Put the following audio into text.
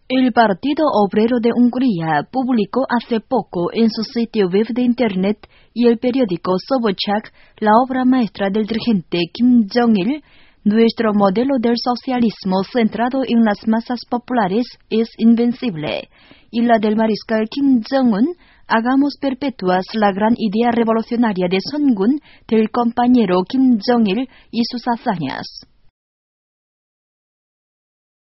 El Partido Obrero de Hungría publicó hace poco en su sitio web de Internet y el periódico Sobotchak la obra maestra del dirigente Kim Jong-il. Nuestro modelo del socialismo centrado en las masas populares es invencible, y la del mariscal Kim Jong-un, hagamos perpetuas la gran idea revolucionaria de Songun del compañero Kim Jong-il y sus hazañas.